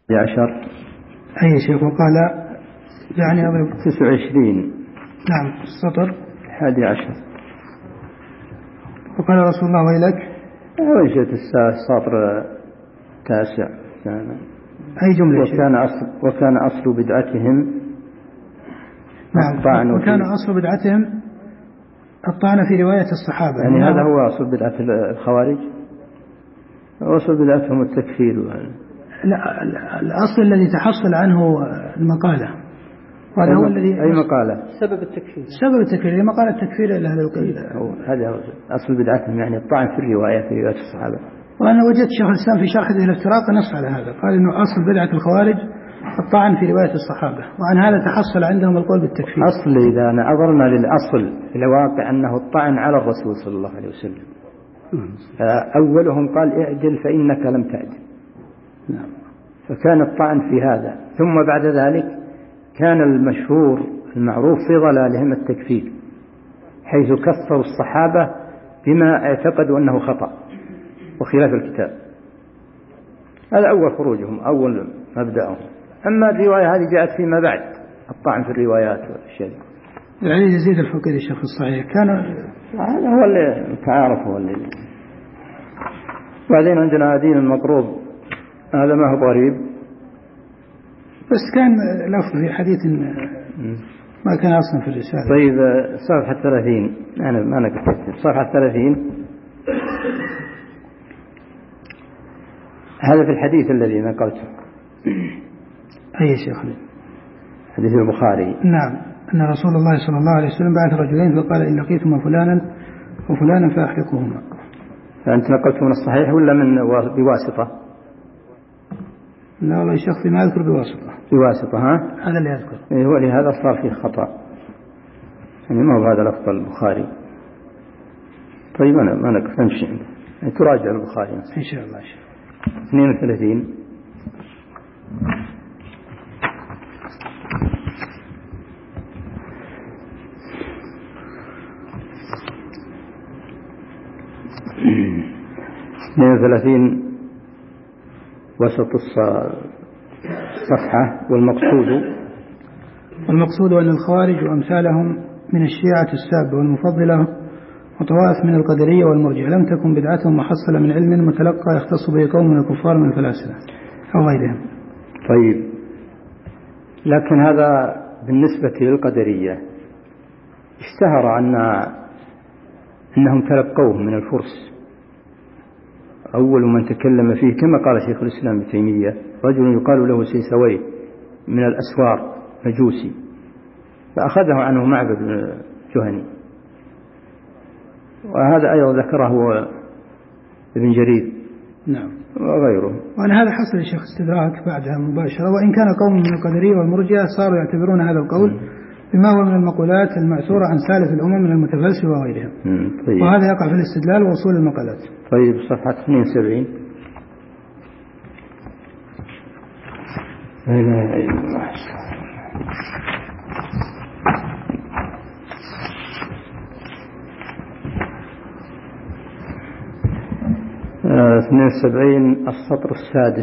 11. أي شيء؟ وقال يعني أضرب 29. نعم السطر 11. وقال رسول الله ويلك وجهة السطر 9. أي جملة؟ وكان أصل بدعتهم نعم. وكان أصل بدعتهم الطعن في رواية الصحابة. يعني هذا هو أصل بدعة الخوارج، وأصل بدعتهم التكفير. لا، الأصل الذي تحصل عنه المقالة، وهذا هو الذي أي مقالة؟ سبب التكفير مقالة التكفير إلى هذا القيد. هذا أصل بدعتهم، يعني الطعن في الرواية في رواية الصحابة. وأنا وجدت شيخ الإسلام في شرح الافتراق نص على هذا، قال إنه أصل بدعة الخوارج الطعن في رواية الصحابة، وعن هذا تحصل عندهم القول بالتكفير. أصل إذا نظرنا للأصل في الواقع أنه الطعن على الرسول صلى الله عليه وسلم. أولهم قال اعدل فإنك لم تعدل، فكان الطعن في هذا. ثم بعد ذلك كان المشهور المعروف في ضلالهم التكفير، حيث كفروا الصحابة بما اعتقدوا أنه خطأ وخلاف الكتاب. هذا أول خروجهم، أول مبدأهم. أما الرواية هذه جاءت فيما بعد، الطعن في الروايات والأشياء. علي يزيد الفقير الشيخ الصحيح كان هذا هو اللي تعارف، هو اللي. بعدين عندنا دين المقروض، هذا ما هو غريب، بس كان لفظ في حديث ما كان أصلا في الرسالة. طيب صفحة 30، أنا ما كتبت صفحة 30. هذا في الحديث الذي نقلته. أي شيخ؟ حديث البخاري. نعم، أن رسول الله صلى الله عليه وسلم بعث رجلين فقال إن لقيتم فلانا وفلانا فأحرقوهما. فأنت نقلته من الصحيح ولا من بواسطة؟ لا والله الشيخ ما يذكر بواسطة. ها؟ هذا اللي يذكر. إيه، هو لهذا صار فيه خطأ، يعني ما هو هذا لفظ البخاري. طيب أنا ما نمشي عنده، يعني تراجع البخاري إن شاء الله. 32. وسط الصفحة. والمقصود أن الخوارج وأمثالهم من الشيعة السابة والمفضلة وطوائف من القدرية والمرجئة لم تكن بدعتهم محصلة من علم متلقى يختص به قوم من الكفار من الفلاسفة أو غيرهم. طيب، لكن هذا بالنسبة للقدرية اشتهر أنهم تلقوه من الفرس. أول من تكلم فيه كما قال شيخ الإسلام ابن تيمية رجل يقال له سيسوي من الأسوار مجوسي، فأخذه عنه معبد جهني. وهذا أيضا ذكره ابن جرير. نعم. وغيره. وأن هذا حصل الشيخ استدراك بعدها مباشرة، وإن كان قوم من القدرية والمرجئة صاروا يعتبرون هذا القول بما هو من المقولات المأثورة عن سالف الأمم من المتفلسفة وغيرهم. طيب. وهذا يقع في الاستدلال ووصول المقالات. طيب، صفحة 72. لا إله إلا الله. 72 السطر 6.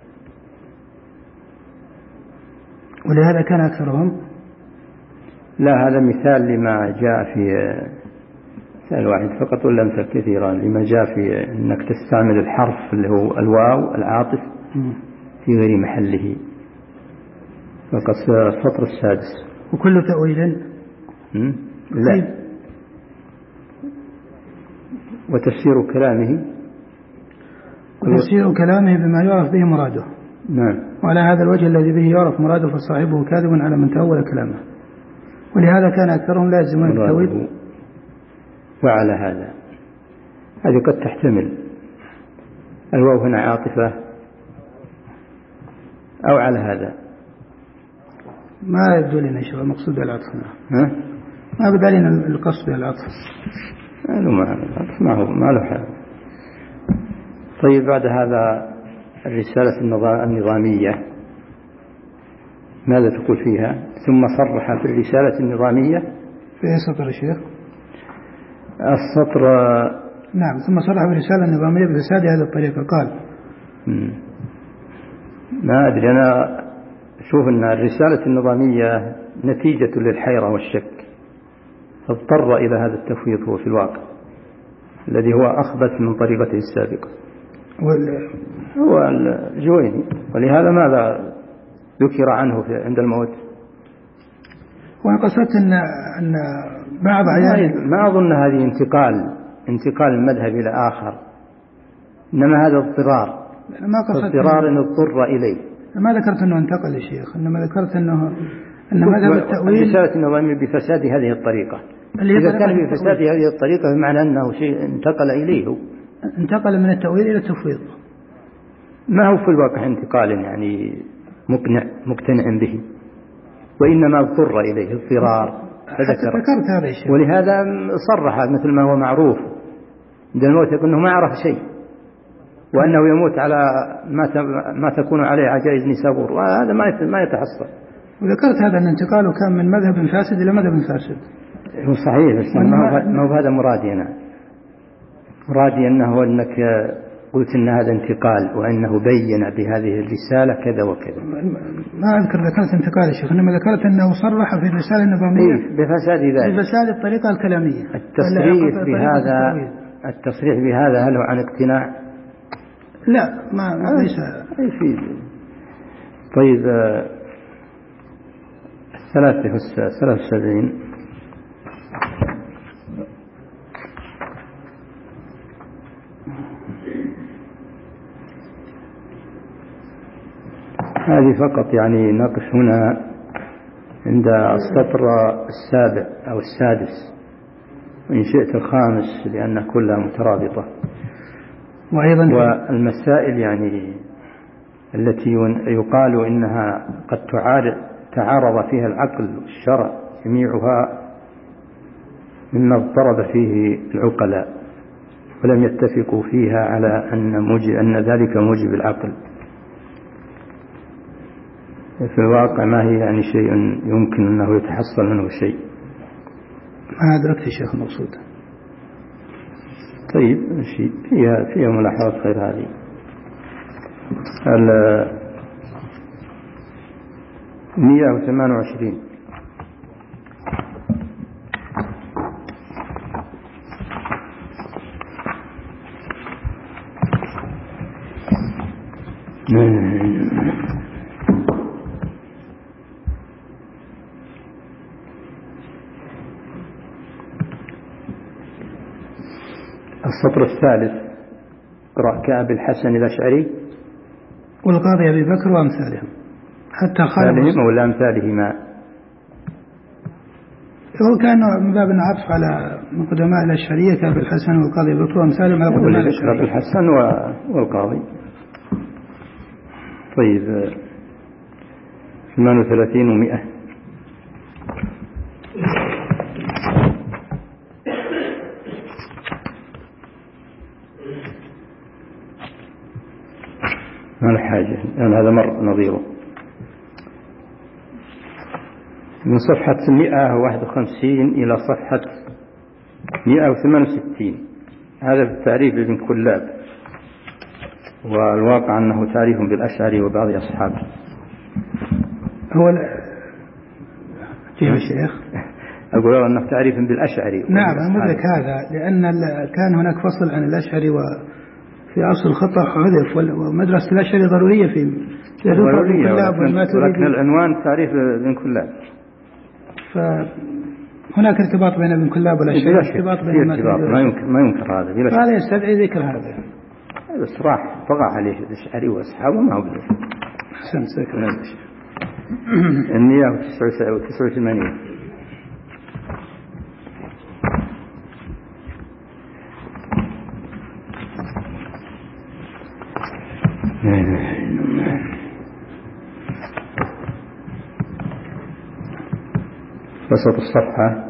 ولهذا كان أكثرهم. لا، هذا مثال لما جاء في مثال واحد فقط ولا مثال كثيرا لما جاء في أنك تستعمل الحرف اللي هو الواو العاطف في غير محله. فقط السطر 6. وكل تأويل لا. وتفسير كلامه بما يعرف به مراده. نعم. وعلى هذا الوجه الذي به يعرف مراده فصاحبه كاذب على من تأول كلامه. ولهذا كان أكثرهم لا يلزمون التأويل. وعلى هذه قد تحتمل الواو هنا عاطفة أو على هذا ما يبدو لنا شيء المقصود بالعطف. ما بدأ لنا القصد بالعطف. ما له حال. طيب، بعد هذا الرسالة النظامية ماذا تقول فيها؟ ثم صرح في الرسالة النظامية في أي سطر يا شيخ؟ السطر. نعم، ثم صرح في الرسالة النظامية بفساد هذه الطريقة. قال ما أدري، أنا أشوف أن الرسالة النظامية نتيجة للحيرة والشك، فاضطر إلى هذا التفويض هو في الواقع الذي هو أخبث من طريقته السابقة، هو الجويني. ولهذا ماذا ذكر عنه عند الموت؟ وأنا قصدت أن بعض أحيان ما أظن هذه انتقال المذهب إلى آخر، إنما هذا اضطرار، اضطرار إن اضطر إليه. ما ذكرت أنه انتقل يا شيخ، إنما ذكرت أن مذهب التأويل الرسالة النظامية بفساد هذه الطريقة. إذا كان بفساد هذه الطريقة بمعنى أنه شيء انتقل إليه، انتقل من التأويل إلى التفويض. ما هو في الواقع انتقال يعني مقتنع به، وإنما اضطر إليه اضطرار. ذكرت هذا الشيء، ولهذا صرح مثل ما هو معروف عند الموت يقول أنه ما عرف شيء، وأنه يموت على ما تكون عليه عجائز نيسابور، وهذا ما يتحصل. وذكرت هذا أن انتقاله كان من مذهب فاسد إلى مذهب فاسد. هو صحيح، بس ما هو هذا مرادي. أنا مرادي أنك قلت أن هذا انتقال، وأنه بين بهذه الرسالة كذا وكذا. ما أذكر ذكرت انتقال يا شيخ، إنما ذكرت أنه صرح في الرسالة النظامية بفساد ذلك، بفساد الطريقة الكلامية. التصريح بهذا هل هو عن اقتناع؟ لا، ما ليس فيه. طيب 73 هذه فقط يعني نقف هنا عند السطر السابع أو السادس، وإن شئت الخامس، لأن كلها مترابطة. وأيضا والمسائل يعني التي يقال إنها قد تعارض فيها العقل والشرع جميعها مما اضطرب فيه العقلاء، ولم يتفقوا فيها على أن ذلك موجب العقل. في الواقع ما هي يعني شيء يمكن أنه يتحصل منه شيء. ما أدركت الشيخ المقصود. طيب شيء فيها ملاحظات غير هذه. 128 السطر الثالث، قرأ كأبي الحسن الأشعري والقاضي أبي بكر وأمثالهم حتى خالهم ولا أمثالهما. هو كان من باب العطف على قدماء الأشعرية كأبي الحسن والقاضي أبي بكر وأمثالهم على قدماء الأشعرية. أبي الحسن والقاضي. طيب 38 و100 ما الحاجة يعني هذا مر نظيره. من صفحة 151 إلى صفحة 168 هذا التعريف لابن كلاب، والواقع أنه تعريف بالأشعري وبعض أصحابه. هو كيف الشيخ؟ أقول أنه تعريف بالأشعري. نعم أمدك هذا، لأن كان هناك فصل عن الأشعري وفي أصل الخطأ حذف، ومدرسة الأشعري ضرورية في ضرورية، ولكن العنوان تعريف ابن كلاب. فهناك ارتباط بين ابن كلاب والأشعري، ارتباط بين ما ينكر هذا، فهذا يستدعي ذكر هذا. بس راح طغى عليه الأشعري وأصحابه ما هو بليش. أحسنت ذكر هذا الشيء. 189 وسط الصفحة.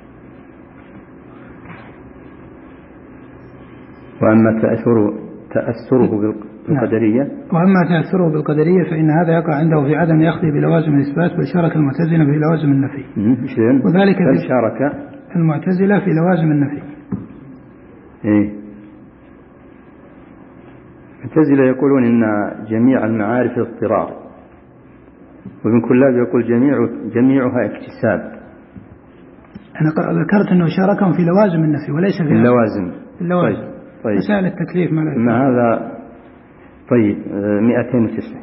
وأما تأثره بالقدرية وأما تأثره بالقدرية فإن هذا يقع عنده في عدم يخضي بلوازم الإثبات، بل شارك المعتزلة في لوازم النفي. وذلك شارك المعتزلة في لوازم النفي. المعتزلة يقولون إن جميع المعارف اضطرار، وابن كلاب يقول جميعها اكتساب. أنا ذكرت أنه شاركهم في لوازم النفي وليس في اللوازم. طيب. مسائل التكليف مع هذا. طيب 209.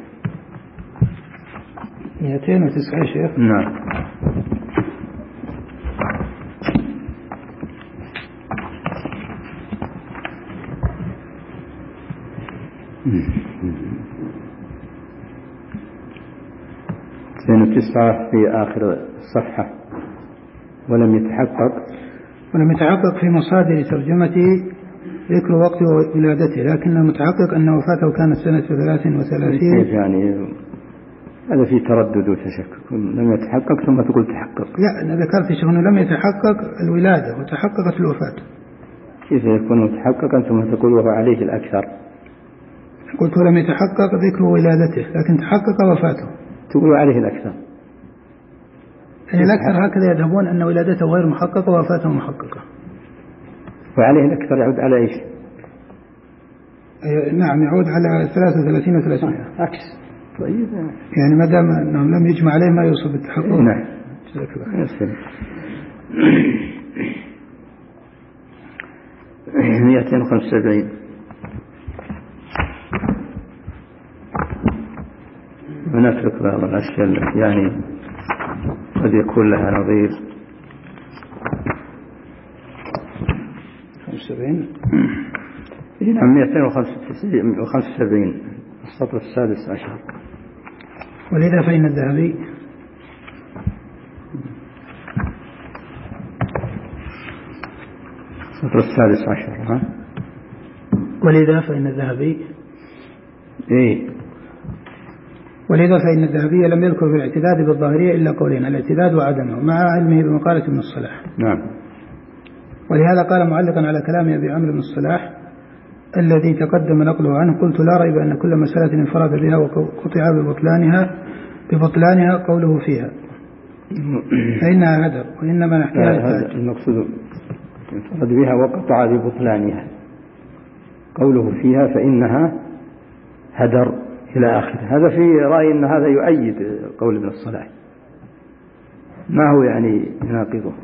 209 يا شيخ. نعم. تسعة في آخر الصفحة. ولم يتحقق في مصادر ترجمته ذكر وقت ولادته، لكن المتحقق أن وفاته كانت سنة 33. يعني هذا في تردد وتشكك. لم يتحقق ثم تقول تحقق. لا، أنا ذكرت شيء أنه لم يتحقق الولادة وتحققت الوفاة. كيف يكون متحققا ثم تقول وهو عليه الأكثر؟ قلت لم يتحقق ذكر ولادته لكن تحقق وفاته. تقول عليه الأكثر. يعني الأكثر هكذا يذهبون أن ولادته غير محققة ووفاته محققة. وعليه الأكثر يعود على إيش؟ نعم، يعود على 33 و300 عكس. طيب يعني ما دام أنه لم يجمع عليه ما يوصل بالتحقق. نعم. جزاك الله خير. 275. ونترك بعض الأشياء التي يعني قد يكون لها نظير. 75. 275 السطر 16. ولذا فإن الذهبي السطر 16. ولذا فإن الذهبي ولذا فإن الذهبي لم يذكر في الاعتداد بالظاهرية إلا قولين: الاعتداد وعدمه، مع علمه بمقالة ابن الصلاح. نعم. ولهذا قال معلقا على كلام أبي عمرو بن الصلاح الذي تقدم نقله عنه: قلت لا ريب أن كل مسألة انفرد بها وقطع ببطلانها قوله فيها فإنها هدر، وإنما نحكيها هذا المقصود انفرد بها وقطع ببطلانها قوله فيها فإنها هدر إلى آخر. هذا في رأي أن هذا يؤيد قول ابن الصلاح، ما هو يعني يناقضه.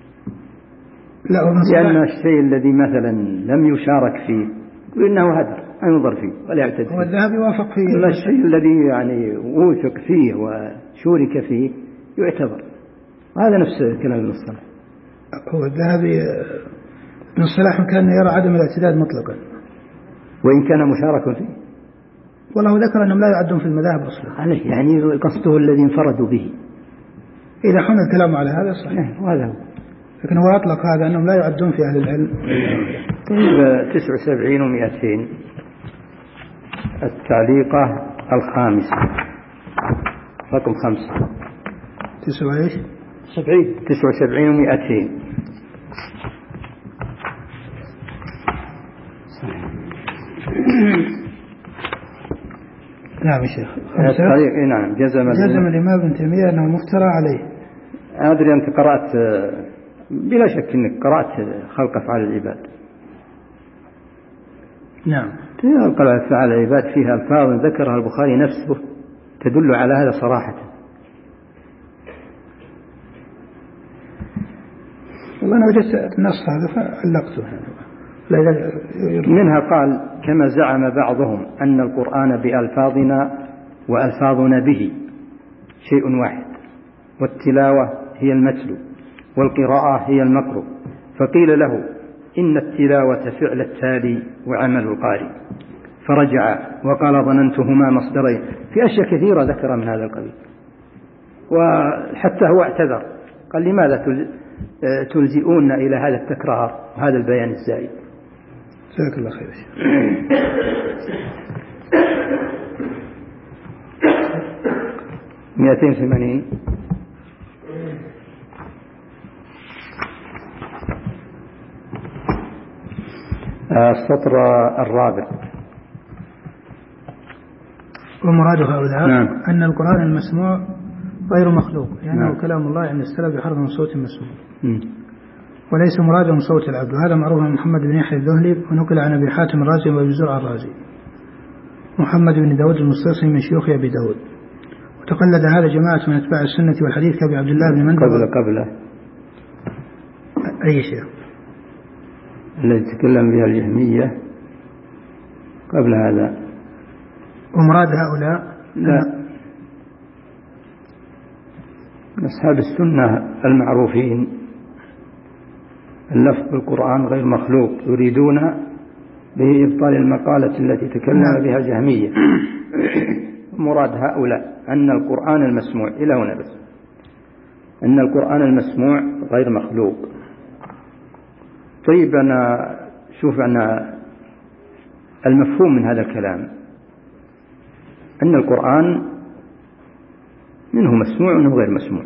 لأن الشيء الذي مثلا لم يشارك فيه وإنه هدر ما ينظر فيه ولا يعتد فيه. والذهبي وافق فيه. أما الشيء الذي يعني وثق فيه وشورك فيه يعتبر، وهذا نفس كلام ابن الصلاح. هو الذهبي ابن الصلاح كان يرى عدم الاعتداد مطلقا وإن كان مشارك فيه. والله ذكر أنهم لا يعدون في المذاهب أصلا عليه، يعني قصده الذي انفردوا به. إذا حمل الكلام على هذا صحيح، وهذا هو. لكن هو أطلق هذا أنهم لا يعدون في أهل العلم. طيب 79 و200 التعليقة الخامسة رقم 5. 79 و200. نعم يا شيخ. نعم. جزم الإمام ابن تيمية أنه مفترى عليه. أدري أنت قرأت بلا شك أنك قرأت خلق أفعال العباد. نعم. خلق أفعال العباد فيها ألفاظ ذكرها البخاري نفسه تدل على هذا صراحة. والله أنا وجدت النص هذا فعلقته. منها قال: كما زعم بعضهم أن القرآن بألفاظنا وألفاظنا به شيء واحد، والتلاوة هي المتلو والقراءة هي المقروء، فقيل له إن التلاوة فعل التالي وعمل القارئ، فرجع وقال ظننتهما مصدرين. في أشياء كثيرة ذكر من هذا القبيل، وحتى هو اعتذر قال: لماذا تلجئون إلى هذا التكرار وهذا البيان الزائد؟ جزاك الله خير. 280 السطر الرابع. ومراد هؤلاء نعم. أن القرآن المسموع غير مخلوق، لأنه نعم. كلام الله عند السلف بحرف من صوت مسموع، وليس مرادهم صوت العبد. وهذا معروف عن محمد بن يحيى الذهلي، ونقل عن أبي حاتم الرازي وأبي زرع الرازي. محمد بن داود المستصي من شيوخ أبي داود. وتقلد هذا جماعة من أتباع السنة والحديث كأبي عبد الله بن مندى. قبل أي شيء الذي تكلم بها الجهمية قبل هذا. ومراد هؤلاء لا، أصحاب السنة المعروفين اللفظ بالقرآن غير مخلوق يريدون به إبطال المقالة التي تكلم بها الجهمية. مراد هؤلاء أن القرآن المسموع إلى هنا بس، أن القرآن المسموع غير مخلوق. طيب أنا شوف أن المفهوم من هذا الكلام أن القرآن منه مسموع ومنه غير مسموع.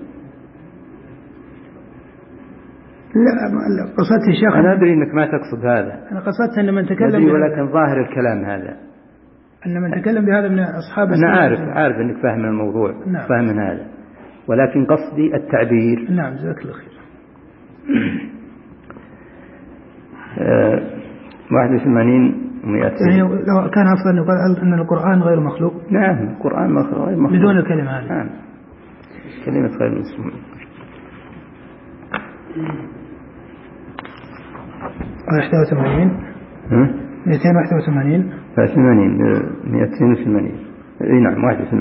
لا قصدت يا شيخ، أنا أدري أنك ما تقصد هذا، أنا قصدت أن من تكلم ولكن ظاهر الكلام هذا أن من تكلم بهذا من أصحاب أنا عارف أنك فاهم الموضوع. نعم. فاهم من هذا، ولكن قصدي التعبير. نعم جزاك الله خير. 81 و200. يعني لو كان أفضل أن يقال أن القرآن غير مخلوق. نعم القرآن غير مخلوق بدون الكلمة هذه. نعم كلمة غير مسموع. 81 281 280 اي نعم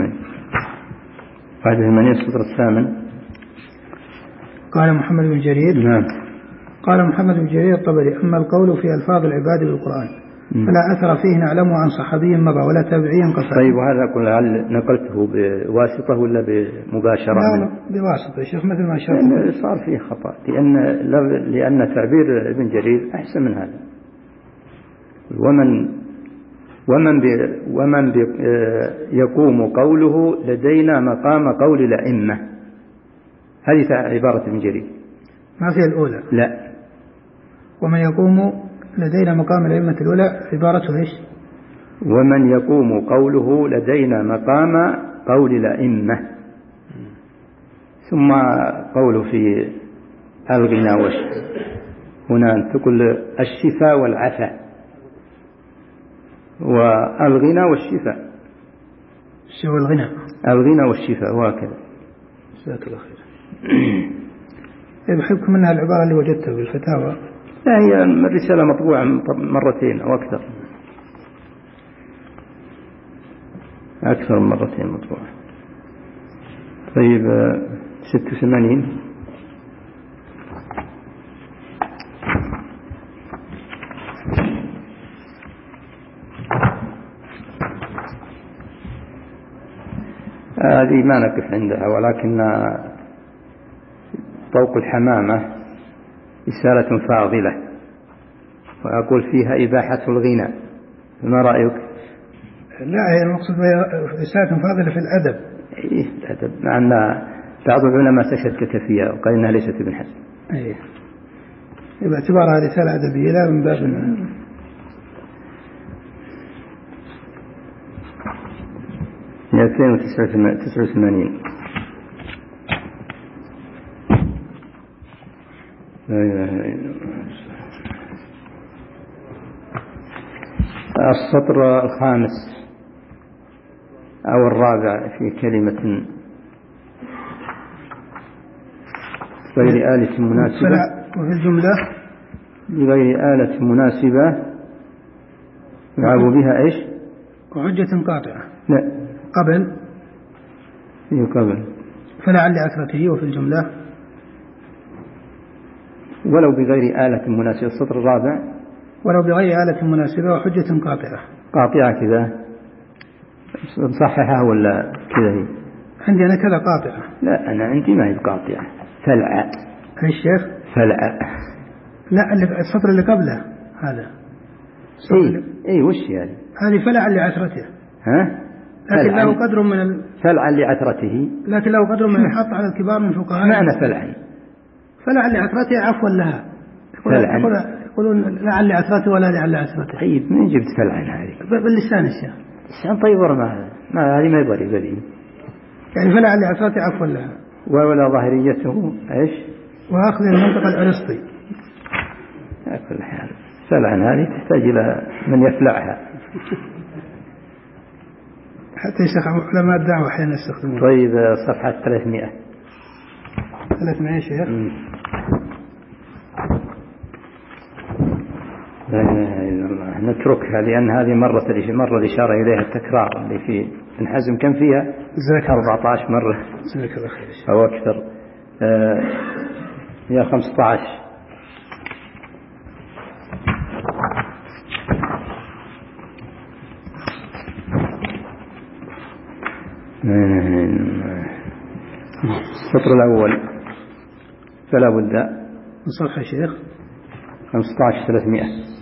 81 السطر الثامن. قال محمد بن جرير. نعم. قال محمد بن جرير الطبري: أما القول في ألفاظ العباد بالقرآن فلا أثر فيه نعلمه عن صحابي مضى ولا تابعي قصر. طيب وهذا كل هل نقلته بواسطة ولا بمباشرة؟ لا بواسطة يا شيخ مثل ما شاء. صار فيه خطأ لأن تعبير ابن جرير أحسن من هذا. ومن يقوم قوله لدينا مقام قول الأئمة، هذه عبارة ابن جرير ما فيها الأولى. لا. ومن يقوم لدينا مقام الأئمة الأولى عبارته إيش؟ ومن يقوم قوله لدينا مقام قول الأئمة. ثم قوله في الغنى هنا تقول الشفاء والعفاء، والغنى والشفاء. شو الغنى؟ الغنى والشفاء وهكذا. جزاك الله خير. بحكم منها العبارة اللي وجدتها بالفتاوى. لا هي الرسالة مطبوعة مرتين أو أكثر من مرتين مطبوعة. طيب 86 هذه ما نقف عندها، ولكن طوق الحمامة رسالة فاضلة وأقول فيها إباحة الغنى، ما رأيك؟ لا هي المقصود رسالة فاضلة في الأدب. إيه الأدب، مع أن بعض العلماء تشكك فيها وقال إنها ليست ابن حزم. إيه باعتبارها رسالة أدبية لا من باب 289 لا إله إلا الله. السطر الخامس أو الرابع في كلمة غير آلة مناسبة، وفي الجملة بغير آلة مناسبة يلعب بها إيش؟ وحجة قاطعة. لا قبل فلعل أثرته. وفي الجملة ولو بغير آلة مناسبة. السطر الرابع ولو بغير آلة مناسبة وحجة قاطعة كذا نصححها ولا كذا؟ هي عندي أنا كذا قاطعة. لا أنا عندي ما هي قاطعة، فلعة. الشيخ فلعة. لا السطر اللي قبله هذا. اي وش يعني؟ هذه فلعة لعثرته. ها؟ لكن له قدر من فلعا لعثرته، لكن له قدر من الحط على الكبار من فقهاء. معنى فلعا؟ فلعا لعثرته عفوا لها. يقولون لعل عثرته ولا لعل عثرته. طيب من جبت فلعا هذه؟ باللسان الشيخ. اللسان طيب ما هذه ما يبغى بدي. يعني فلعل عثرته عفوا لها. ولا ظاهريته ايش؟ واخذ المنطق الأرسطي. على كل حال فلعا هذه تحتاج إلى من يفلعها. حتى يا شيخ علماء الدعوة أحيانا يستخدمون. طيب صفحة 300 يا شيخ. لا إله إلا الله. نتركها لأن هذه مرة الإشارة إليها التكرار اللي في ابن حزم كم فيها 14 مرة أو أكثر. هي 15. السطر الأول فلا بد من صفحة شيخ 15 300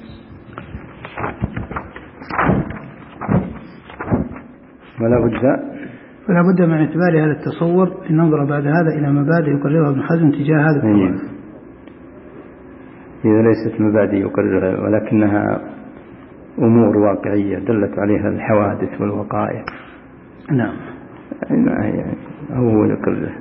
فلا بد من اعتبار هذا التصور أن ننظر بعد هذا إلى مبادئ يقررها ابن حزم تجاه هذا الطوائف. إذا ليست مبادئ يقررها ولكنها أمور واقعية دلت عليها الحوادث والوقائع. نعم. هو يقررها.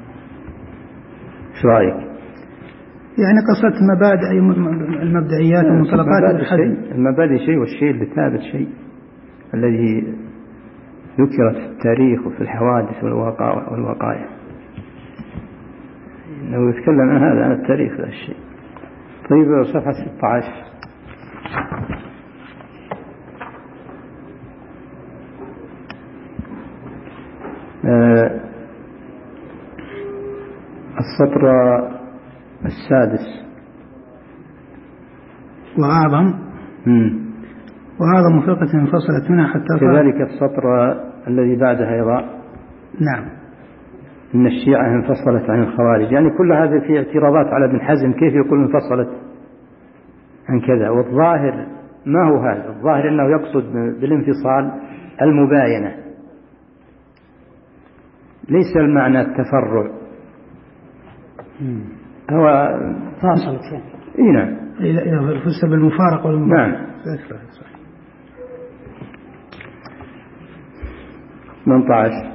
شو رأيك؟ يعني قصة مبادئ المبدئيات ومنطلقات ابن حزم. المبادئ شيء والشيء اللي ثابت شيء الذي ذكرت في التاريخ وفي الحوادث والوقائع. إنه يتكلم عن هذا عن التاريخ هذا الشيء. طيب صفحة 16 السطر السادس وأعظم فرقة انفصلت منها حتى كذلك السطر الذي بعدها أيضا. نعم. إن الشيعة انفصلت عن الخوارج. يعني كل هذا في اعتراضات على ابن حزم كيف يقول انفصلت عن كذا. والظاهر ما هو هذا. الظاهر أنه يقصد بالانفصال المباينة ليس المعنى التفرع. هو فاصلت يعني. نعم. إذا فسر بالمفارقة والمباينة. نعم. 18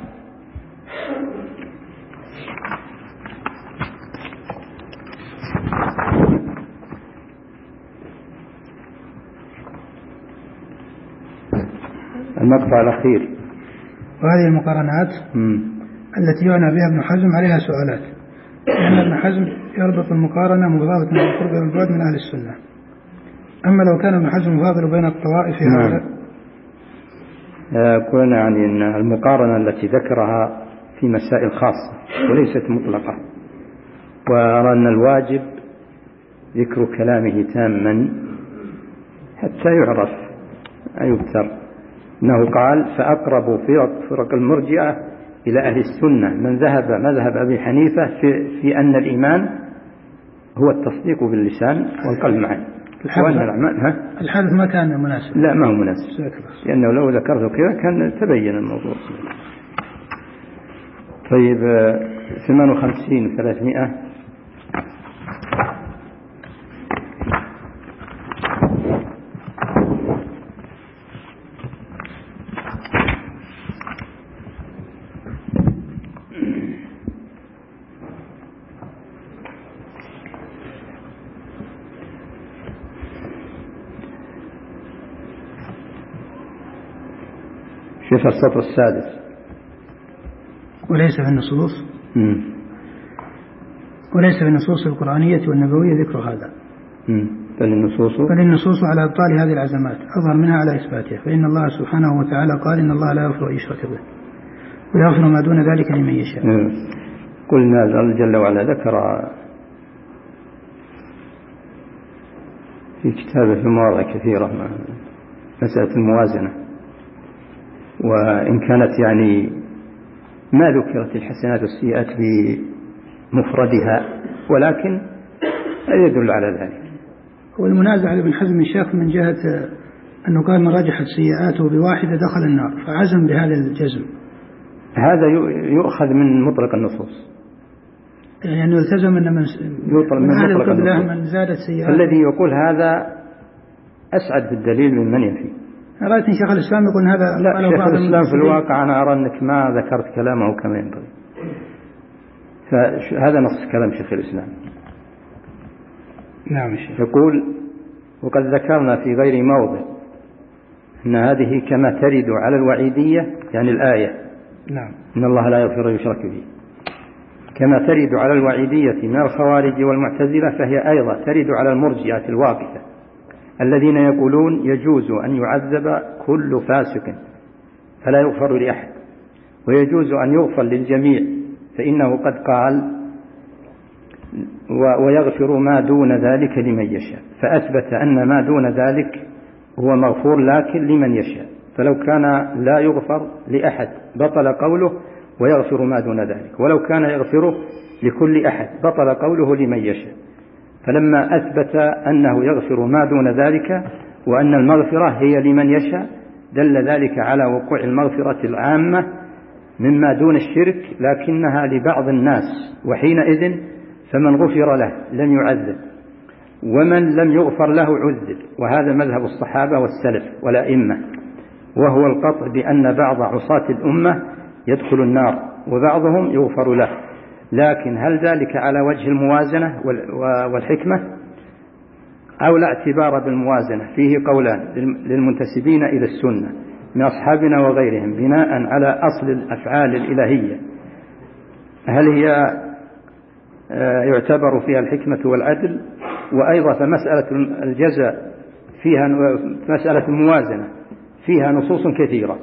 المقطع الأخير. وهذه المقارنات التي يعنى بها ابن حزم عليها سؤالات. لأن ابن حزم يربط المقارنة مضافة بين القرب والبعد من أهل السنة. أما لو كان ابن حزم يفاضل بين الطوائف هذا قلنا يعني أن المقارنة التي ذكرها في مسائل خاصة وليست مطلقة. وأرى أن الواجب ذكر كلامه تاما حتى يعرف يبتر. أنه قال فأقرب فرق المرجئة إلى أهل السنة من ذهب مذهب أبي حنيفة في أن الإيمان هو التصديق باللسان والقلب معا. الحدث ما كان مناسب. لا ما هو مناسب لأنه لو ذكرته كذا كان تبين الموضوع. طيب 58 300 شوف السطر السادس. وليس في النصوص القرآنية والنبوية ذكر هذا. بل النصوص على إبطال هذه العزمات أظهر منها على إثباتها. فإن الله سبحانه وتعالى قال إن الله لا يغفر أن يشرك به ويغفر ما دون ذلك لمن يشاء. قلنا الله جل وعلا ذكر في كتابه في مواضع كثيرة مسألة الموازنة. وإن كانت يعني ما ذكرت الحسنات والسيئات بمفردها ولكن يدل على ذلك. والمنازع لابن حزم الشيخ من جهة أنه قال من رجحت سيئاته بواحدة دخل النار فعزم بهذا الجزم. هذا يؤخذ من مطلق النصوص. يعني يلتزم أن من أهل القبلة من زادت سيئاته. الذي يقول هذا أسعد بالدليل من ينفي. رأيت شيخ الإسلام يقول هذا. لا شيخ الإسلام في الواقع أنا أرى أنك ما ذكرت كلامه كما ينبغي. فهذا نص كلام شيخ الإسلام. نعم الشيخ. يقول وقد ذكرنا في غير موضع إن هذه كما ترد على الوعيدية، يعني الآية نعم، إن الله لا يغفر يشرك به، كما ترد على الوعيدية من الخوارج والمعتزلة، فهي أيضا ترد على المرجئة الواقفة الذين يقولون يجوز أن يعذب كل فاسق فلا يغفر لأحد، ويجوز أن يغفر للجميع، فإنه قد قال ويغفر ما دون ذلك لمن يشاء، فأثبت أن ما دون ذلك هو مغفور لكن لمن يشاء، فلو كان لا يغفر لأحد بطل قوله ويغفر ما دون ذلك، ولو كان يغفره لكل أحد بطل قوله لمن يشاء. فلما أثبت أنه يغفر ما دون ذلك وأن المغفرة هي لمن يشاء، دل ذلك على وقوع المغفرة العامة مما دون الشرك، لكنها لبعض الناس، وحينئذ فمن غفر له لم يعذب، ومن لم يغفر له عذب. وهذا مذهب الصحابة والسلف والأئمة، وهو القطع بأن بعض عصاة الأمة يدخل النار وبعضهم يغفر له. لكن هل ذلك على وجه الموازنة والحكمة أو لا اعتبار بالموازنة؟ فيه قولان للمنتسبين إلى السنة من أصحابنا وغيرهم بناء على أصل الأفعال الإلهية، هل هي يعتبر فيها الحكمة والعدل؟ وأيضا فمسألة الجزاء فيها مسألة الموازنة فيها نصوص كثيرة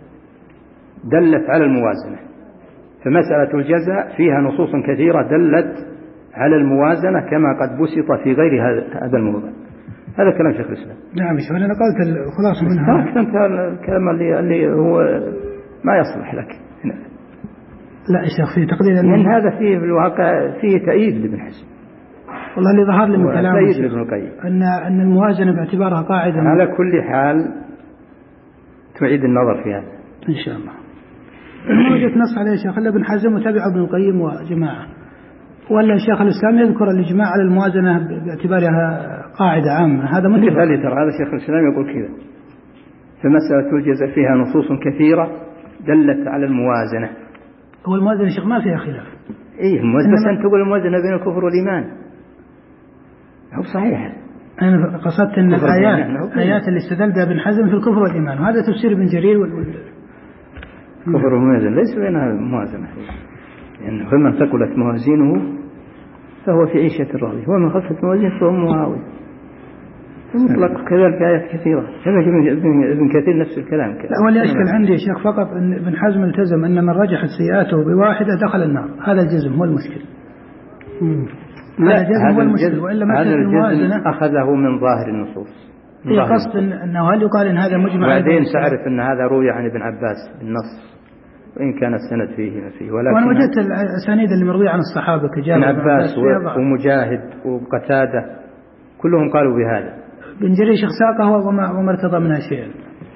دلت على الموازنة، فمسألة الجزاء فيها نصوص كثيرة دلت على الموازنة كما قد بسط في غير هذا الموضع. هذا كلام شيخ الإسلام. نعم شيخ، أنا نقلت الخلاصة منها. أنت الكلام اللي هو ما يصلح لك. لا يا شيخ، في تقدير من هذا فيه في الواقع فيه تأييد لابن حزم. والله اللي ظهر لي من كلامه أن الموازنة باعتبارها قاعدة. على كل حال تعيد النظر في هذا إن شاء الله. ما وجدت نص عليه شيخ إلا ابن حزم وتابع ابن القيم وجماعة، ولا شيخ الإسلام يذكر الإجماع على الموازنة باعتبارها قاعدة عامة. هذا متفق. هذا شيخ الإسلام يقول كذا، فمسألة الجزاء فيها نصوص كثيرة دلت على الموازنة. هو الموازنة شيخ ما فيها خلاف. إيه بس أنت تقول الموازنة بين الكفر والإيمان، هو صحيح. أنا قصدت أن الآيات اللي استدل بها ابن حزم في الكفر والإيمان، وهذا تفسير ابن جرير كفر والموازنة ليس بينها موازنة، يعني فمن ثقلت موازينه فهو في عيشة راضية ومن خفت موازينه فهو مهاوي. مطلق كذلك آيات كثيرة. ابن كثير نفس الكلام. لا، واللي أشكل عندي يا شيخ فقط أن ابن حزم التزم أن من رجحت سيئاته بواحدة دخل النار، هذا الجزم هو المشكل. هذا الجزم هو المشكل، وإلا هذا الجزم أخذه من ظاهر النصوص. هي قصد أنه هل يقال إن هذا مجمع؟ بعدين تعرف أن هذا روي عن ابن عباس بالنص، وإن كان السند فيه ما فيه. وأنا وجدت الأسانيد اللي مروية عن الصحابة كجابر بن عباس ومجاهد وقتادة كلهم قالوا بهذا. بن جرير شيخ ساقه وما ارتضى منها شيئا.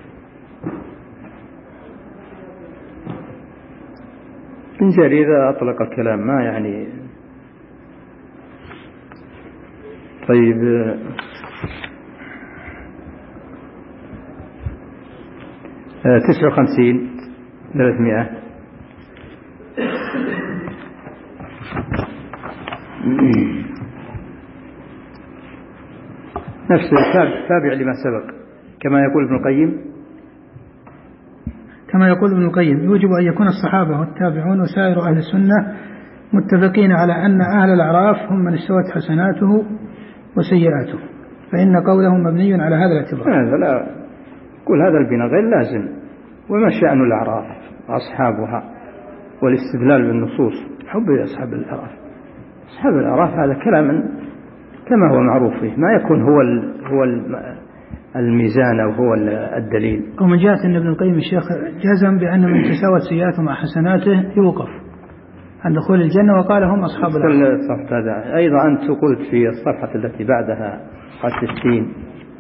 بن جرير أطلق الكلام ما يعني. طيب 59 300 نفس تابع لما سبق كما يقول ابن القيم. كما يقول ابن القيم يوجب أن يكون الصحابة والتابعون وسائر أهل السنة متفقين على أن أهل الأعراف هم من استوت حسناته وسيئاته، فإن قولهم مبني على هذا الاعتبار. هذا لا كل هذا البناء غير لازم. وما شأن الأعراف أصحابها والاستدلال بالنصوص؟ حب أصحاب الأعراف. أصحاب الأعراف هذا كلام كما هو معروف فيه، ما يكون هو الميزان أو هو الدليل. ومن جهة أن ابن القيم الشيخ جزم بأن من تساوت سيئاته مع حسناته يوقف عن دخول الجنة، وقال هم أصحاب الأعراف. هذا أيضا أنت قلت في الصفحة التي بعدها قد 60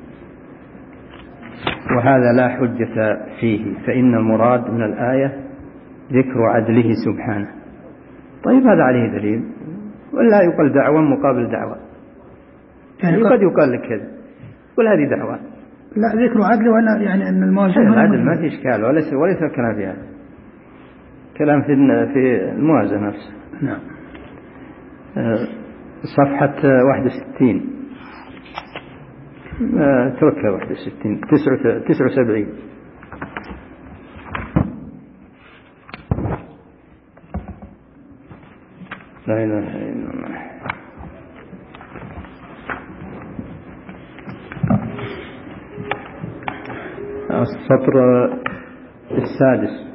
وهذا لا حجة فيه، فإن المراد من الآية ذكر عدله سبحانه. طيب هذا عليه دليل ولا يقال دعوة مقابل دعوة؟ يعني قد يقال لك كذا وهذه دعوة. لا ذكر عدل وأنا يعني أن الموازنة العدل ما في إشكال وليس الكلام فيها، كلام في الموازنة نفسه. نعم. صفحة 61 توكل 61 79. لا إله إلا الله. السطر السادس،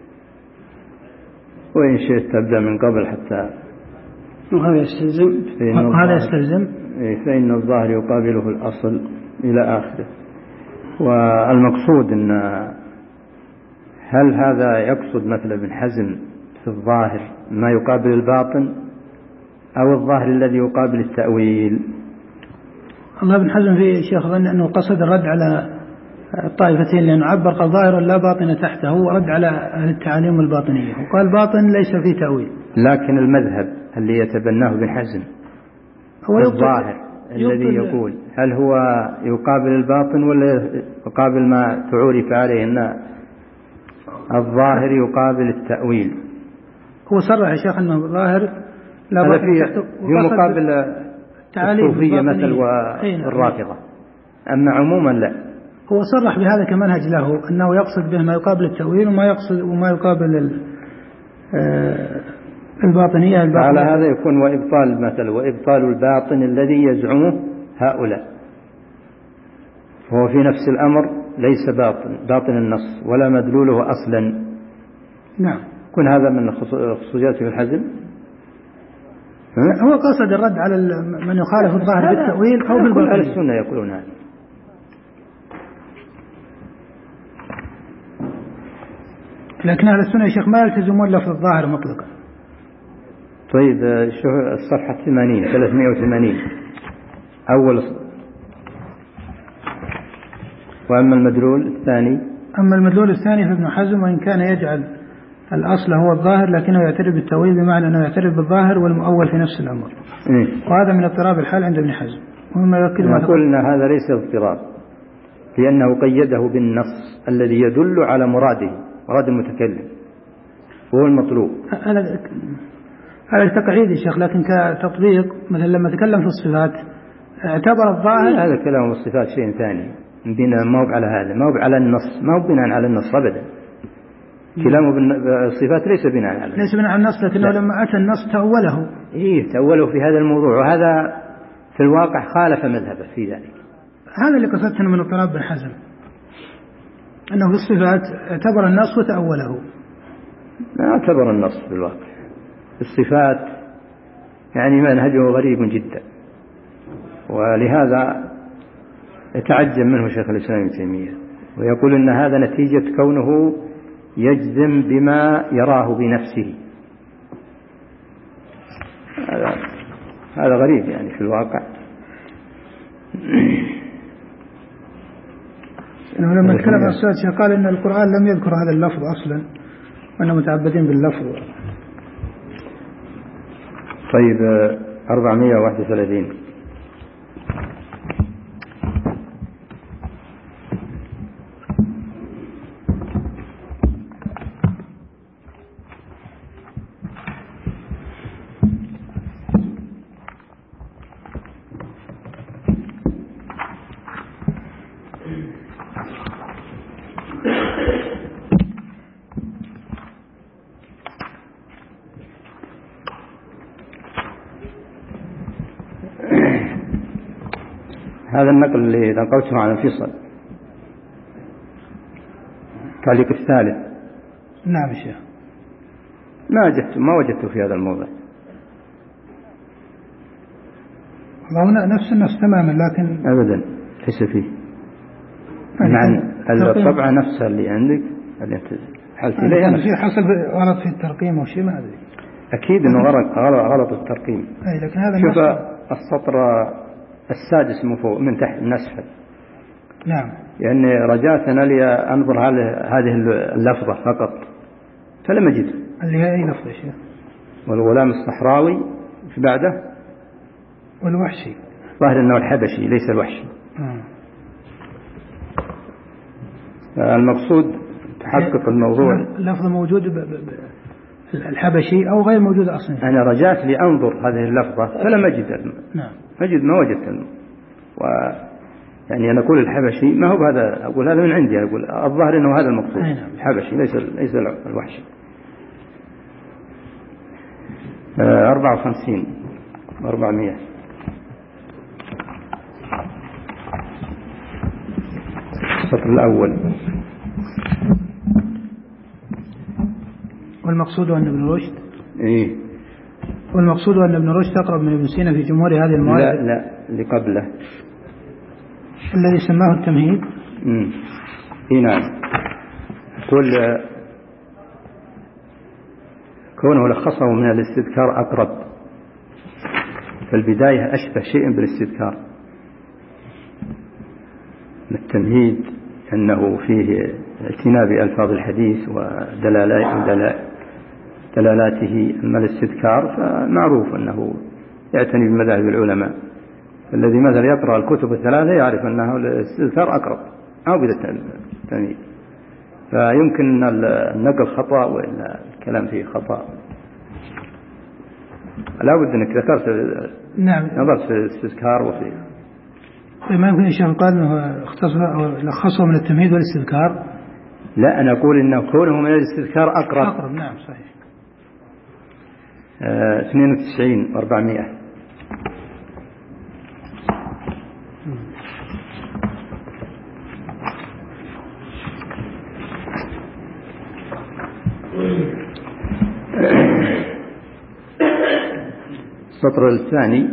وإن شئت تبدأ من قبل حتى وهذا يستلزم فإن الظاهر يقابله الأصل إلى آخره. والمقصود أن هل هذا يقصد مثل ابن حزم في الظاهر ما يقابل الباطن أو الظاهر الذي يقابل التأويل؟ الله ابن حزم في شيخ ظن أنه قصد الرد على الطائفتين، لأنه عبر قال ظاهر لا باطن تحته، ورد على أهل التعاليم الباطنية وقال باطن ليس فيه تأويل. لكن المذهب اللي يتبناه ابن حزم هو الظاهر الذي يقول هل هو يقابل الباطن ولا يقابل ما تعرف عليه أن الظاهر يقابل التأويل؟ هو صرح يا شيخ أنه الظاهر لا باطن تحته في مقابل الصوفية مثل والرافضة، أما عموما لا. هو صرح بهذا كمنهج له أنه يقصد به ما يقابل التأويل وما يقابل الباطنية. على هذا يكون وإبطال مثل وإبطال الباطن الذي يزعمه هؤلاء، وهو في نفس الأمر ليس باطن النص ولا مدلوله أصلا. نعم. يكون هذا من خصوصيات ابن حزم. هو قصد الرد على من يخالف الظاهر بالتأويل أو بالباطنية. أهل السنة يقولون هذا. لكن أهل السنة يا شيخ ما يلتزمون لفظ الظاهر مطلقا. طيب شوف الصفحة 380 أول. وأما المدلول الثاني، أما المدلول الثاني فابن حزم وإن كان يجعل الأصل هو الظاهر لكنه يعترف بالتأويل، بمعنى أنه يعترف بالظاهر والمؤول في نفس الأمر. وهذا من اضطراب الحال عند ابن حزم. ومما يؤكد ما نقول أن هذا ليس اضطراب، لأنه قيده بالنص الذي يدل على مراد المتكلم وهو المطلوب. هذا تقعيد يا شيخ، لكن كتطبيق مثلا لما تكلم في الصفات اعتبر الظاهر. هذا كلام الصفات شيء ثاني، ما هو على هذا، ما هو على النص، ما هو بناء على النص أبدا. كلامه بالصفات ليس بناء على النص، لكنه لما أتى النص تأوله. تأوله في هذا الموضوع، وهذا في الواقع خالف مذهبه في ذلك. هذا اللي قصدته من اضطراب بن حزم، أنه في الصفات اعتبر النص وتأوله. ما اعتبر النص في الواقع. الصفات يعني منهجه غريب جدا، ولهذا يتعجب منه شيخ الإسلام ابن تيمية، ويقول إن هذا نتيجة كونه يجزم بما يراه بنفسه. هذا غريب يعني في الواقع. لما تكلم عن السادسة قال إن القرآن لم يذكر هذا اللفظ أصلا وأنهم متعبدين باللفظ. طيب 431. هذا النقل اللي نقلته عن الفيصل تعليق الثالث. نعم شيخ. ما وجدته في هذا الموضع. هنا نفس النص تماما، لكن أبدا ليس فيه. مع الطبعة نفسها اللي عندك اللي حالتي ليه في حصل غلط في الترقيم أو شيء، ما أدري. أكيد إنه غلط الترقيم. أي لكن هذا شوف السطر السادس من تحت من أسفل. نعم. يعني رجعتنا لأنظر هذه اللفظة فقط فلم أجد. اللي هي أي لفظة يا شيخ؟ والغلام الصحراوي في بعده. والوحشي. ظاهر أنه الحبشي ليس الوحشي. المقصود تحقق الموضوع. اللفظ موجود الحبشي أو غير موجود أصلا. أنا رجعت لأنظر هذه اللفظة فلم أجد. نعم. ما وجدت. يعني أنا أقول الحبشي ما هو هذا، أقول هذا من عندي، أقول الظاهر أنه هذا المقصود الحبشي ليس الوحشي. 54 400. السطر الأول. والمقصود أن ابن رشد إيه، والمقصود أن ابن رشد أقرب من ابن سينا في جمهور هذه المواد. لا اللي قبله الذي سماه التمهيد. إيه نعم. كل كونه لخصه من الاستذكار أقرب، فالبداية أشبه شيء بالاستذكار. التمهيد أنه فيه اعتناء بألفاظ الحديث ودلالاته، أما الاستذكار فمعروف أنه يعتني بمذاهب العلماء. الذي مثلا يقرأ الكتب الثلاثة يعرف أنه الاستذكار أقرب أو بالتمهيد، فيمكن النقل خطأ وإلا الكلام فيه خطأ. لا بد أنك ذكرت نعم نظرت في الاستذكار وفي ما يمكن الشيخ قال أنه لخصه من التمهيد والاستذكار. لا أنا أقول إنه كونه من الاستذكار أقرب. نعم صحيح. 92 400. السطر الثاني.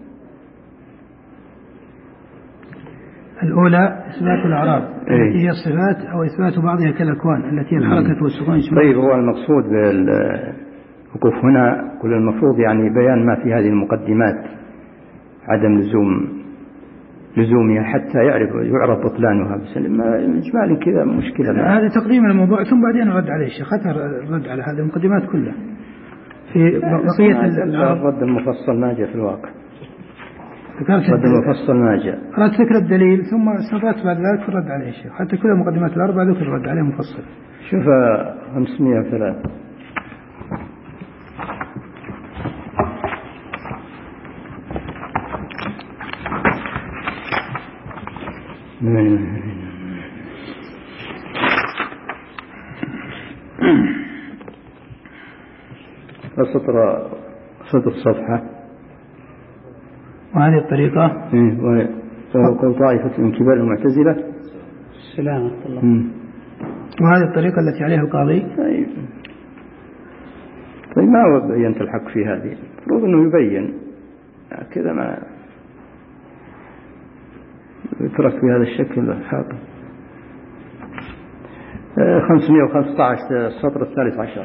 الأولى إثبات الأعراض التي هي الصفات أو إثبات بعضها كالأكوان التي هي الحركة والسكون. طيب هو المقصود بالوقوف هنا كل المفروض يعني بيان ما في هذه المقدمات، عدم لزومها حتى يعرف بطلانها، بس إجمالا كذا مشكلة. هذا تقديم الموضوع ثم بعدين الرد عليه الشيخ، الرد على هذه المقدمات كلها في بقية الرد المفصل ما جاء في الواقع. الرد المفصل ما جاء. أردت ذكر الدليل ثم استطرت بعد ذلك الرد عليه الشيخ، حتى كل المقدمات الأربعة ذكر الرد عليه مفصل. شوف 503. سطر الصفحة. وهذه الطريقة وقول طائفة من كبار المعتزلة سلامة الله. وهذه الطريقة التي عليها القاضي. طيب ما هو بينت الحق في هذه؟ المفروض أنه يبين كذا، ما يترك بهذا الشكل الحاقد. 515 السطر الثالث عشر.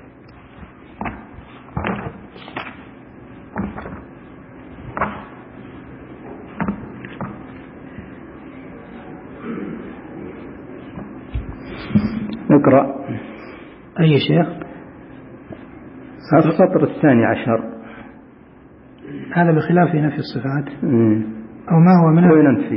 نقرأ. أي شيخ؟ السطر الثاني عشر. هذا بخلاف نفي الصفات أو ما هو منه وينفي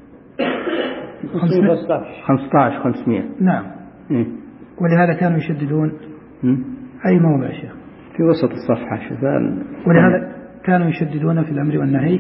15 500. نعم. ولهذا كانوا يشددون. أي موضع يا شيخ؟ في وسط الصفحة شفال. ولهذا كانوا يشددون في الأمر والنهي.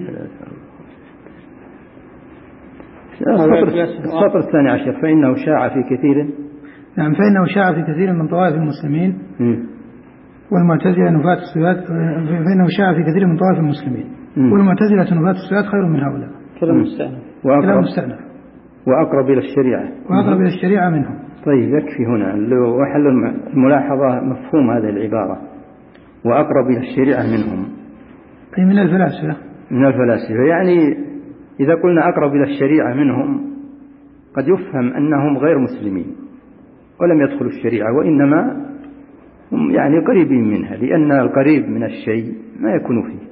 السطر الثاني عشر. فإنه شاع في كثير. نعم فإنه شاع في كثير من طوائف المسلمين والمعتزلة نفاة الصفات. فإنه شاع في كثير من طوائف المسلمين والمعتزلة نفاة الصفات خير من هؤلاء. كلام مستأنف. وأقرب إلى الشريعة منهم. طيب يكفي هنا وحل الملاحظة مفهوم هذه العبارة وأقرب إلى الشريعة منهم، أي من الفلاسفة. يعني إذا قلنا أقرب إلى الشريعة منهم قد يفهم أنهم غير مسلمين ولم يدخلوا الشريعة، وإنما هم يعني قريبين منها، لأن القريب من الشيء ما يكون فيه.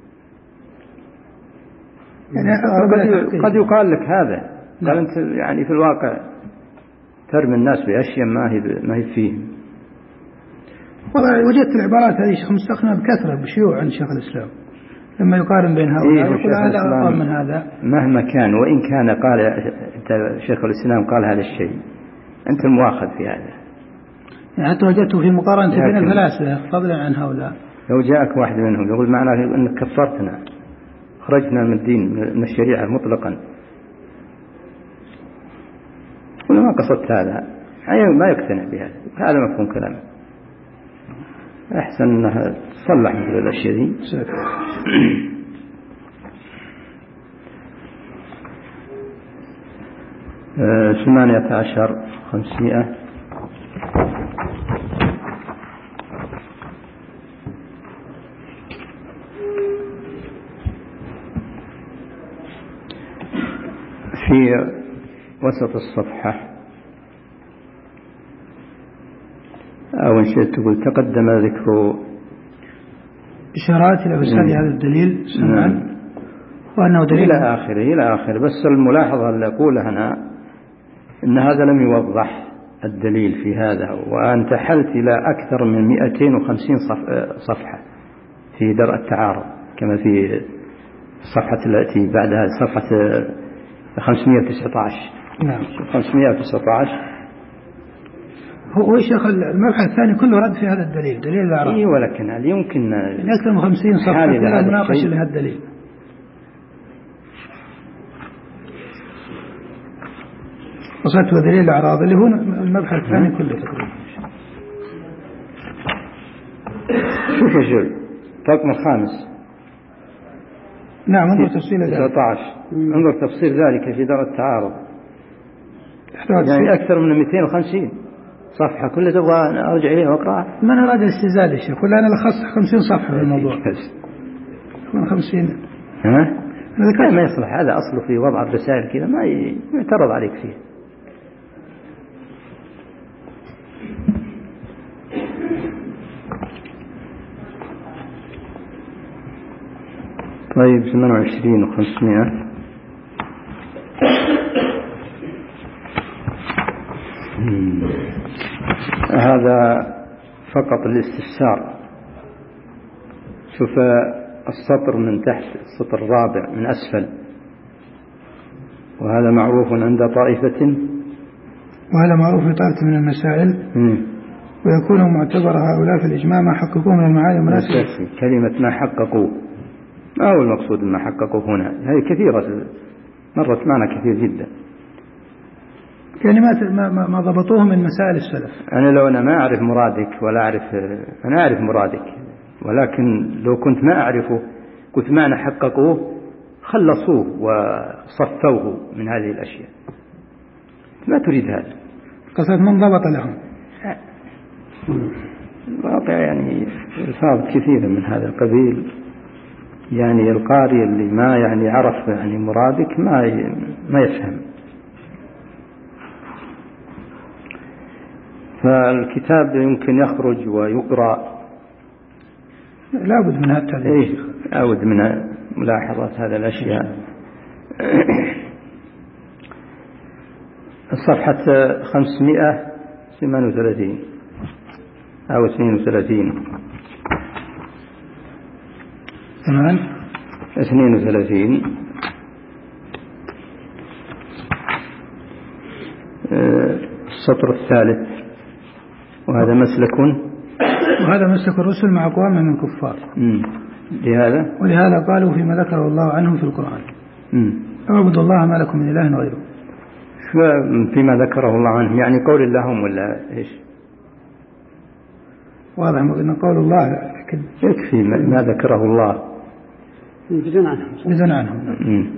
يعني قد يقال لك هذا. قال أنت يعني في الواقع ترمي الناس بأشياء ما هي فيهم. والله وجدت العبارات هذه شيخ مستخدمة بكثرة بشيوع عند شيخ الإسلام لما يقارن بين هؤلاء يقول هذا أفضل من هذا. مهما كان وإن كان قال شيخ الإسلام قال هذا الشيء أنت المؤاخذ في هذا. يعني حتى وجدته في مقارنة بين الفلاسفة فضلا عن هؤلاء. لو جاءك واحد منهم يقول معناه أنك كفرتنا خرجنا من الدين من الشريعة مطلقا، ما قصدت هذا، ما يقتنع بهذا، هذا مفهوم كلامه. أحسن أنها تصلح مثل الأشياء دي. 18,500 في وسط الصفحة، أو إن شئت تقول تقدم ذكر إشارات إلى فساد هذا الدليل سمعا، وأنه دليل إلى آخره. بس الملاحظة اللي أقولها أنا إن هذا لم يوضح الدليل في هذا، وأنت حلت إلى أكثر من 250 صفحة في درء التعارض، كما في الصفحة التي بعدها صفحة 519. نعم 519. هو شيخ المبحث الثاني كله رد في هذا الدليل، دليل الأعراض. إيه، ولكن هل يمكن أكثر من 50 صفحة كلها مناقشة لهذا الدليل. وصلت دليل الأعراض اللي هو المبحث الثاني كله تقريبا. شوف يا شيخ الرقم الخامس. نعم انظر تفصيل ذلك. 19 انظر تفصيل ذلك في درء التعارض، يعني أكثر من 250 صفحة كلها تبغى أرجع إليها وأقرأها. ما أنا أراد الاستزادة يا شيخ، ولا أنا لخصت 50 صفحة في الموضوع من 50. ما يصلح هذا، أصله في وضع الرسائل كذا ما يعترض عليك فيه. طيب 28,500 هذا فقط الاستفسار. شوف السطر من تحت، السطر الرابع من أسفل، وهذا معروف عند طائفة، وهذا معروف في طائفة من المسائل، ويكون معتبر هؤلاء في الإجماع ما حققوه من المعاني المناسبة. كلمة ما حققوا ما هو المقصود ما حققوا هنا، هذه كثيرة مرت معنا كثير جدا، كلمات ما ضبطوه من مسائل السلف. أنا ما أعرف مرادك ولا أعرف، أنا أعرف مرادك، ولكن لو كنت ما أعرفه كنت معنى حققوه خلصوه وصفوه من هذه الأشياء. ما تريد هذا، قصد من ضبط لهم الواقع يعني الفاظ كثيرة من هذا القبيل، يعني القارئ اللي ما يعني عرف يعني مرادك ما يفهم. فالكتاب يمكن يخرج ويقرأ، لابد من هذا التعليم. لابد من ملاحظة هذه الأشياء. صفحة 538 أو 32 تمام 32 السطر الثالث. وهذا مسلك الرسل مع أقوام من الكفار. ولهذا قالوا فيما ذكره الله عنهم في القرآن اعبدوا الله ما لكم من إله غيره. فيما ذكره الله عنهم يعني قول اللهم ولا إيش؟ واضح أن قول الله لكن يكفي ما ذكره الله بزن عنهم.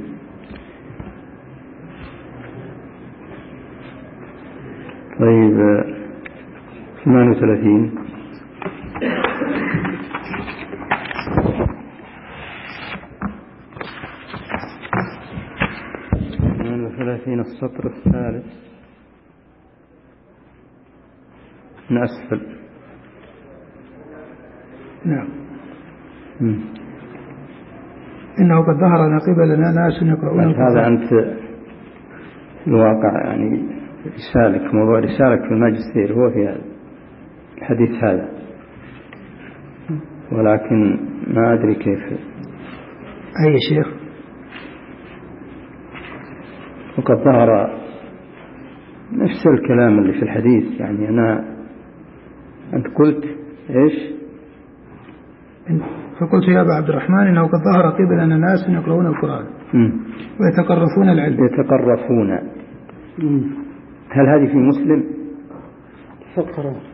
طيب 38 السطر الثالث من أسفل. نعم إنه قد ظهر على قبلنا ناس يقرؤون القرآن. هذا أنت الواقع يعني رسالك، موضوع رسالك في الماجستير هو في الحديث هذا، ولكن ما أدري كيف. أي شيخ؟ وقد ظهر نفس الكلام اللي في الحديث، يعني أنت قلت إيش؟ فقلت يا أبا عبد الرحمن إنه قد ظهر قبلنا ناس يقرؤون القرآن ويتقرفون العلم. هل هذه في مسلم؟ فكر